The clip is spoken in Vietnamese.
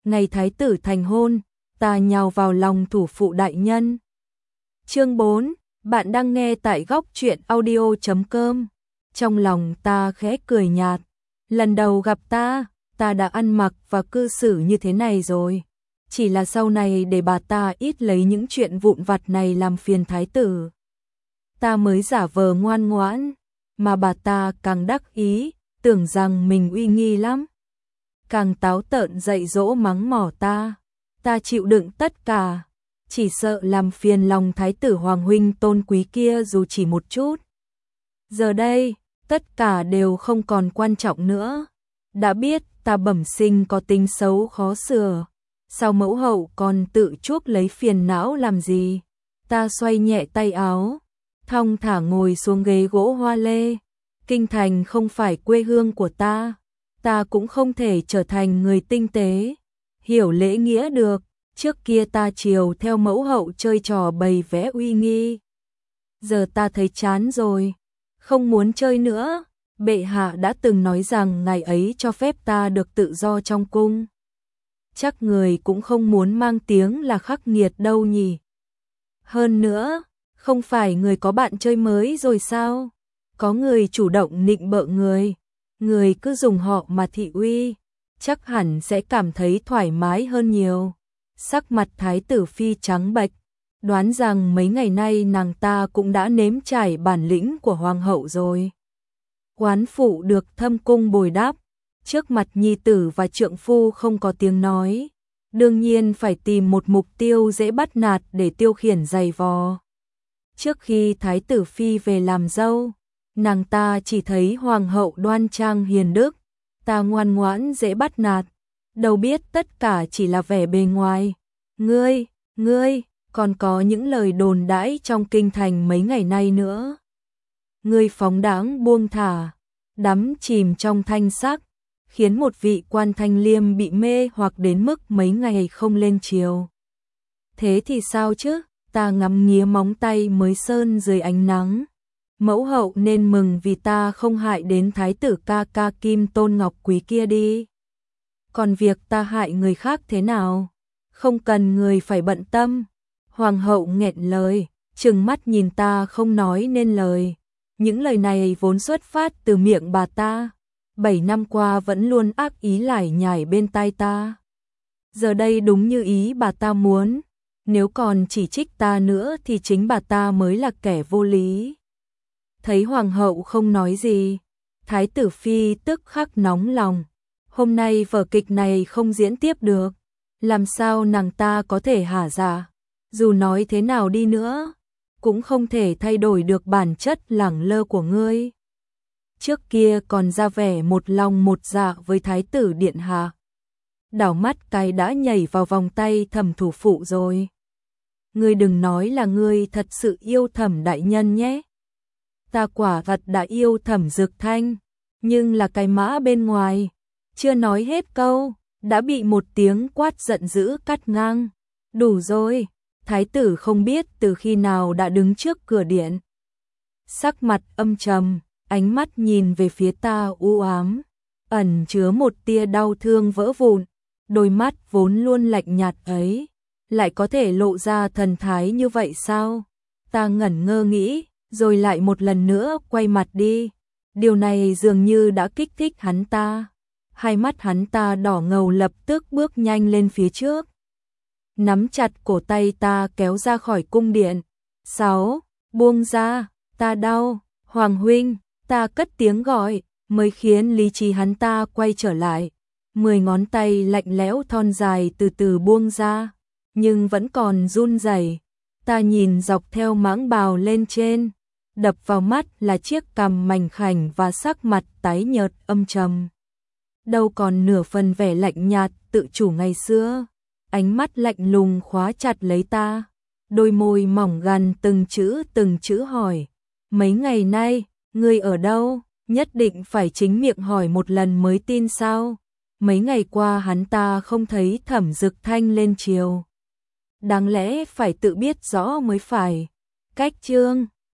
ngày thái tử thành hôn, ta nhào vào lòng thủ phụ đại nhân. Chương 4, bạn đang nghe tại góc truyện audio.com. Trong lòng ta khẽ cười nhạt, lần đầu gặp ta đã ăn mặc và cư xử như thế này rồi. Chỉ là sau này để bà ta ít lấy những chuyện vụn vặt này làm phiền thái tử. Ta mới giả vờ ngoan ngoãn, mà bà ta càng đắc ý, tưởng rằng mình uy nghi lắm. Càng táo tợn dạy dỗ mắng mỏ ta chịu đựng tất cả, chỉ sợ làm phiền lòng thái tử hoàng huynh tôn quý kia dù chỉ một chút. Giờ đây, tất cả đều không còn quan trọng nữa. Đã biết ta bẩm sinh có tính xấu khó sửa, sao mẫu hậu còn tự chuốc lấy phiền não làm gì? Ta xoay nhẹ tay áo, thong thả ngồi xuống ghế gỗ hoa lê. Kinh thành không phải quê hương của ta cũng không thể trở thành người tinh tế, hiểu lễ nghĩa được. Trước kia ta chiều theo mẫu hậu chơi trò bày vẽ uy nghi. Giờ ta thấy chán rồi, không muốn chơi nữa. Bệ hạ đã từng nói rằng ngày ấy cho phép ta được tự do trong cung. Chắc người cũng không muốn mang tiếng là khắc nghiệt đâu nhỉ. Hơn nữa, không phải người có bạn chơi mới rồi sao? Có người chủ động nịnh bợ người cứ dùng họ mà thị uy, chắc hẳn sẽ cảm thấy thoải mái hơn nhiều. Sắc mặt thái tử phi trắng bệch, đoán rằng mấy ngày nay nàng ta cũng đã nếm trải bản lĩnh của hoàng hậu rồi. Quán phụ được thâm cung bồi đáp, trước mặt nhi tử và trượng phu không có tiếng nói, đương nhiên phải tìm một mục tiêu dễ bắt nạt để tiêu khiển giày vò. Trước khi thái tử phi về làm dâu, nàng ta chỉ thấy hoàng hậu đoan trang hiền đức, ta ngoan ngoãn dễ bắt nạt, đâu biết tất cả chỉ là vẻ bề ngoài. Ngươi, còn có những lời đồn đãi trong kinh thành mấy ngày nay nữa. Ngươi phóng đãng buông thả, đắm chìm trong thanh sắc, khiến một vị quan thanh liêm bị mê hoặc đến mức mấy ngày không lên chiều. Thế thì sao chứ, ta ngắm nghía móng tay mới sơn dưới ánh nắng. Mẫu hậu nên mừng vì ta không hại đến thái tử ca ca Kim Tôn Ngọc Quý kia đi. Còn việc ta hại người khác thế nào, không cần người phải bận tâm. Hoàng hậu nghẹn lời, trừng mắt nhìn ta không nói nên lời. Những lời này vốn xuất phát từ miệng bà ta, 7 năm qua vẫn luôn ác ý lải nhải bên tai ta. Giờ đây đúng như ý bà ta muốn, nếu còn chỉ trích ta nữa thì chính bà ta mới là kẻ vô lý. Thấy hoàng hậu không nói gì, thái tử phi tức khắc nóng lòng. Hôm nay vở kịch này không diễn tiếp được, làm sao nàng ta có thể hả dạ? Dù nói thế nào đi nữa, cũng không thể thay đổi được bản chất lẳng lơ của ngươi. Trước kia còn ra vẻ một lòng một dạ với thái tử điện hạ, đảo mắt cái đã nhảy vào vòng tay Thẩm thủ phụ rồi. Ngươi đừng nói là ngươi thật sự yêu Thẩm đại nhân nhé. Ta quả thật đã yêu Thẩm Dực Thanh, nhưng là cái mã bên ngoài. Chưa nói hết câu, đã bị một tiếng quát giận dữ cắt ngang. Đủ rồi, thái tử không biết từ khi nào đã đứng trước cửa điện. Sắc mặt âm trầm, ánh mắt nhìn về phía ta u ám, ẩn chứa một tia đau thương vỡ vụn. Đôi mắt vốn luôn lạnh nhạt ấy, lại có thể lộ ra thần thái như vậy sao? Ta ngẩn ngơ nghĩ, rồi lại một lần nữa quay mặt đi. Điều này dường như đã kích thích hắn ta. Hai mắt hắn ta đỏ ngầu, lập tức bước nhanh lên phía trước, nắm chặt cổ tay ta kéo ra khỏi cung điện. 6. Buông ra, ta đau. Hoàng huynh, ta cất tiếng gọi, mới khiến lý trí hắn ta quay trở lại. 10 ngón tay lạnh lẽo thon dài từ từ buông ra, nhưng vẫn còn run rẩy. Ta nhìn dọc theo mãng bào lên trên, đập vào mắt là chiếc cằm mảnh khảnh và sắc mặt tái nhợt âm trầm. Đâu còn nửa phần vẻ lạnh nhạt tự chủ ngày xưa. Ánh mắt lạnh lùng khóa chặt lấy ta, đôi môi mỏng gằn từng chữ hỏi. Mấy ngày nay, ngươi ở đâu? Nhất định phải chính miệng hỏi một lần mới tin sao? Mấy ngày qua hắn ta không thấy Thẩm Dực Thanh lên chiều. Đáng lẽ phải tự biết rõ mới phải. Cách chương